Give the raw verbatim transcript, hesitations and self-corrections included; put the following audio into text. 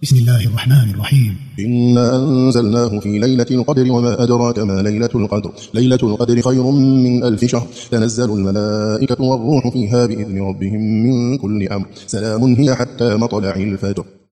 بسم الله الرحمن الرحيم. إنا أنزلناه في ليلة القدر وما أدراك ما ليلة القدر ليلة القدر خير من ألف شهر تنزل الملائكة والروح فيها بإذن ربهم من كل أمر سلام هي حتى مطلع الفجر.